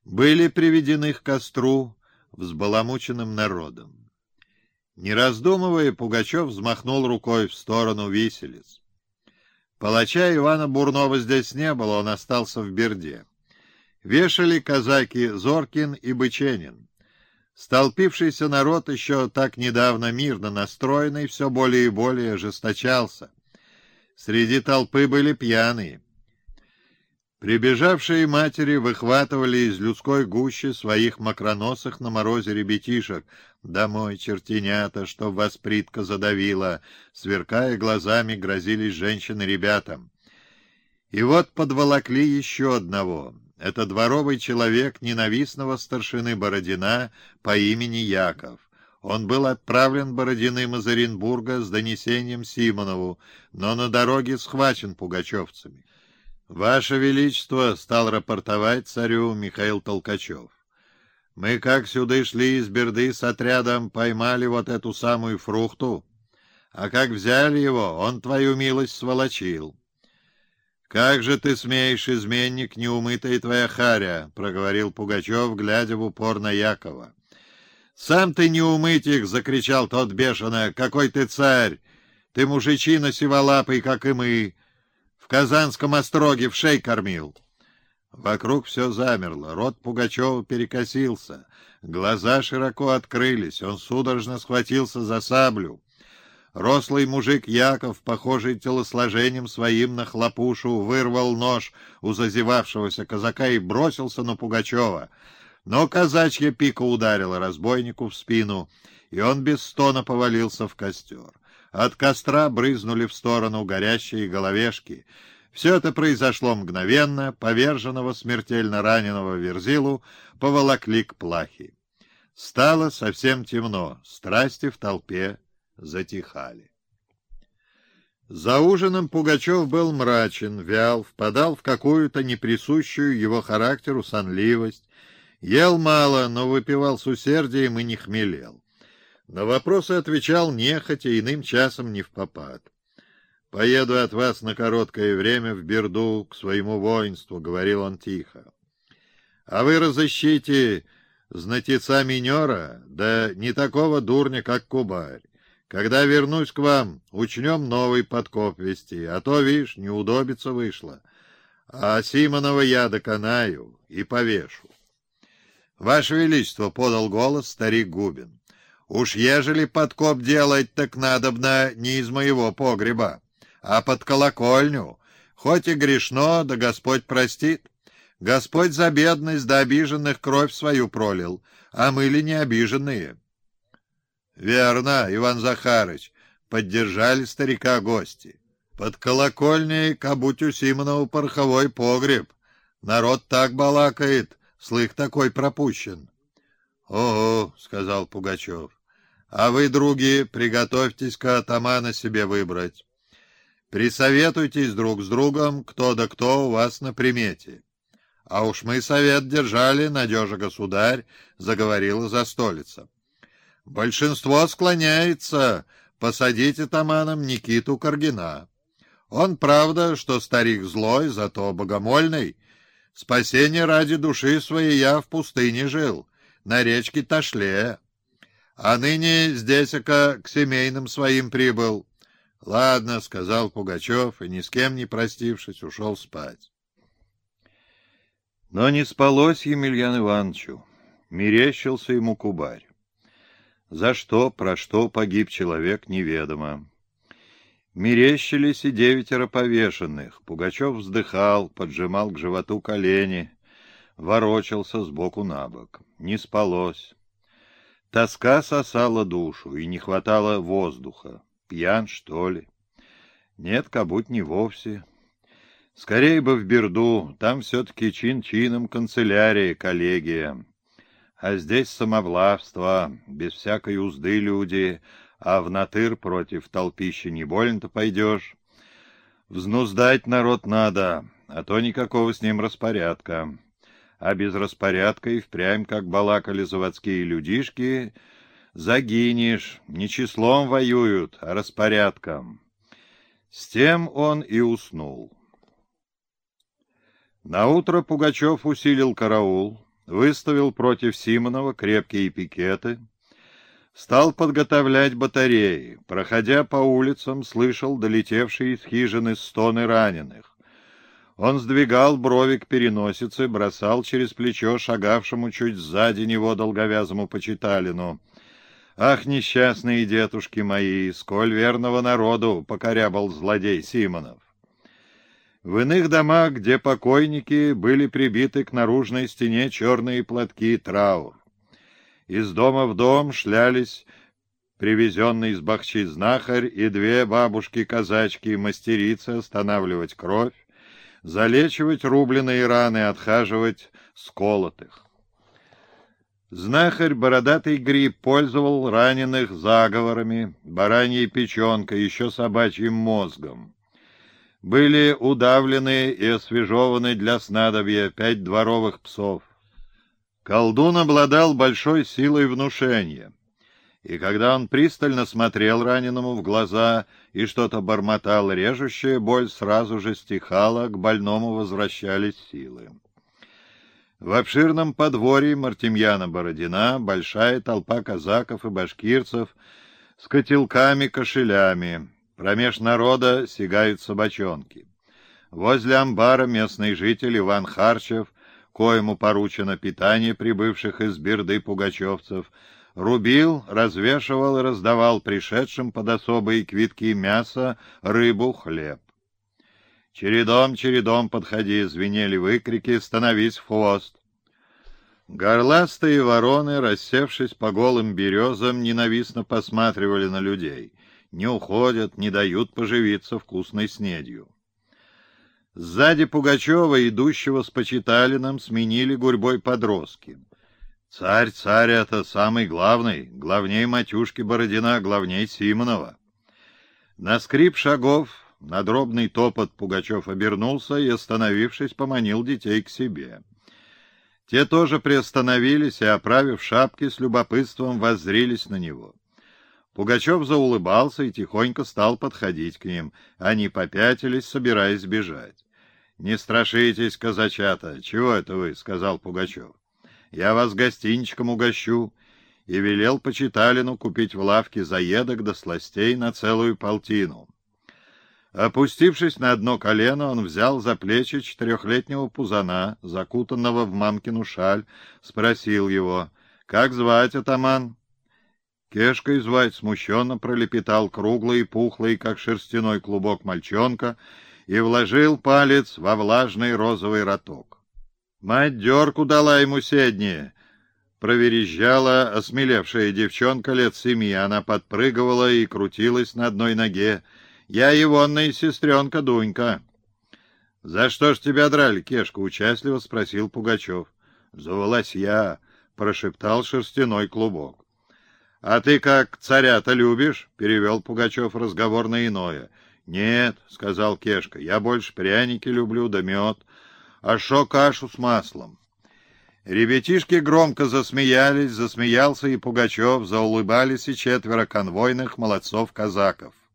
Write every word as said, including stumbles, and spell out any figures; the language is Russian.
были приведены к костру взбаламученным народом. Не раздумывая, Пугачев взмахнул рукой в сторону виселиц. Палача Ивана Бурнова здесь не было, он остался в Берде. Вешали казаки Зоркин и Быченин. Столпившийся народ, еще так недавно мирно настроенный, все более и более ожесточался. Среди толпы были пьяные. Прибежавшие матери выхватывали из людской гущи своих мокроносых на морозе ребятишек. «Домой, чертенята, чтоб вас притка задавила!» Сверкая глазами, грозились женщины ребятам. И вот подволокли еще одного. Это дворовый человек ненавистного старшины Бородина по имени Яков. Он был отправлен Бородиным из Оренбурга с донесением Симонову, но на дороге схвачен пугачевцами. «Ваше Величество», — стал рапортовать царю Михаил Толкачев, — «мы как сюда шли из Берды с отрядом, поймали вот эту самую фрухту, а как взяли его, он твою милость сволочил». «Как же ты смеешь, изменник, неумытая твоя харя», — проговорил Пугачев, глядя в упор на Якова. «Сам ты неумытик», — закричал тот бешено, — «какой ты царь! Ты мужичина сиволапый, как и мы. В Казанском остроге в шей кормил». Вокруг все замерло, рот Пугачева перекосился, глаза широко открылись, он судорожно схватился за саблю. Рослый мужик Яков, похожий телосложением своим на хлопушу, вырвал нож у зазевавшегося казака и бросился на Пугачева. Но казачья пика ударила разбойнику в спину, и он без стона повалился в костер. От костра брызнули в сторону горящие головешки. Все это произошло мгновенно, поверженного смертельно раненого Верзилу поволокли к плахе. Стало совсем темно, страсти в толпе затихали. За ужином Пугачев был мрачен, вял, впадал в какую-то неприсущую его характеру сонливость, ел мало, но выпивал с усердием и не хмелел. На вопросы отвечал нехотя, иным часом не впопад. «Поеду от вас на короткое время в Берду к своему воинству», — говорил он тихо. «А вы разыщите знатеца минера, да не такого дурня, как Кубарь. Когда вернусь к вам, учнем новый подкоп вести, а то, видишь, неудобица вышла. А Симонова я доконаю и повешу». «Ваше Величество», — подал голос старик Губин, — «уж ежели подкоп делать, так надобно не из моего погреба, а под колокольню. Хоть и грешно, да Господь простит. Господь за бедность да обиженных кровь свою пролил, а мы ли не обиженные?» «Верно, Иван Захарыч», — поддержали старика гости. «Под колокольней, кабуть у Симонова пороховой погреб. Народ так балакает, слых такой пропущен». «Ого», — сказал Пугачев, — «а вы, други, приготовьтесь-ка атамана себе выбрать. Присоветуйтесь друг с другом, кто да кто у вас на примете». «А уж мы совет держали, надежа государь», — заговорила застолица. «Большинство склоняется посадить атаманом Никиту Каргина. Он, правда, что старик злой, зато богомольный. Спасение ради души своей я в пустыне жил, на речке Ташле. А ныне здесь-ка к семейным своим прибыл». «Ладно», — сказал Пугачев, и, ни с кем не простившись, ушел спать. Но не спалось Емельяну Ивановичу. Мерещился ему Кубарь. За что, про что погиб человек, неведомо. Мерещились и девятеро повешенных. Пугачев вздыхал, поджимал к животу колени, ворочался сбоку на бок. Не спалось. Тоска сосала душу, и не хватало воздуха. Пьян, что ли? Нет, кабуть не вовсе. Скорей бы в Берду, там все-таки чин-чином канцелярия, коллегия. А здесь самовлавство, без всякой узды люди, а в натыр против толпища не больно-то пойдешь. Взнуздать народ надо, а то никакого с ним распорядка. А без распорядка и впрямь, как балакали заводские людишки, загинешь, не числом воюют, а распорядком. С тем он и уснул. Наутро Пугачев усилил караул, выставил против Симонова крепкие пикеты, стал подготовлять батареи. Проходя по улицам, слышал долетевшие из хижины стоны раненых. Он сдвигал брови к переносице, бросал через плечо шагавшему чуть сзади него долговязому почиталину: «Ах, несчастные дедушки мои, сколь верного народу покорябал злодей Симонов!» В иных домах, где покойники, были прибиты к наружной стене черные платки траур. Из дома в дом шлялись привезенный из Бахчи знахарь и две бабушки-казачки-мастерицы останавливать кровь, залечивать рубленые раны, отхаживать сколотых. Знахарь Бородатый Гриб пользовал раненых заговорами, бараньей печенкой, еще собачьим мозгом. Были удавлены и освежеваны для снадобья пять дворовых псов. Колдун обладал большой силой внушения, и когда он пристально смотрел раненому в глаза и что-то бормотал, режущая боль сразу же стихала, к больному возвращались силы. В обширном подворье Мартемьяна Бородина большая толпа казаков и башкирцев с котелками-кошелями. Промеж народа сигают собачонки. Возле амбара местный житель Иван Харчев, коему поручено питание прибывших из Бирды пугачевцев, рубил, развешивал и раздавал пришедшим под особые квитки мясо, рыбу, хлеб. «Чередом, чередом подходи!» — звенели выкрики: «Становись в хвост!» Горластые вороны, рассевшись по голым березам, ненавистно посматривали на людей. Не уходят, не дают поживиться вкусной снедью. Сзади Пугачева, идущего с почиталином, сменили гурьбой подростки. «Царь, царь — это самый главный, главней матюшки Бородина, главней Симонова». На скрип шагов, на дробный топот Пугачев обернулся и, остановившись, поманил детей к себе. Те тоже приостановились и, оправив шапки, с любопытством воззрились на него. Пугачев заулыбался и тихонько стал подходить к ним. Они попятились, собираясь бежать. «Не страшитесь, казачата! Чего это вы?» — сказал Пугачев. «Я вас гостинчиком угощу». И велел почиталину купить в лавке заедок до сластей на целую полтину. Опустившись на одно колено, он взял за плечи четырехлетнего пузана, закутанного в мамкину шаль, спросил его: «Как звать, атаман?» «Кешкой звать», — смущенно пролепетал круглый и пухлый, как шерстяной клубок, мальчонка, и вложил палец во влажный розовый роток. «Мать дерку дала ему седнее», — проверещала осмелевшая девчонка лет семи. Она подпрыгивала и крутилась на одной ноге. «Я егонная сестренка Дунька». «За что ж тебя драли, Кешка?» — участливо спросил Пугачев. «За волосья», — прошептал шерстяной клубок. «А ты как, царя-то любишь?» — перевел Пугачев разговор на иное. «Нет», — сказал Кешка, — «я больше пряники люблю да мед, а шо кашу с маслом». Ребятишки громко засмеялись, засмеялся и Пугачев, заулыбались и четверо конвойных молодцов-казаков.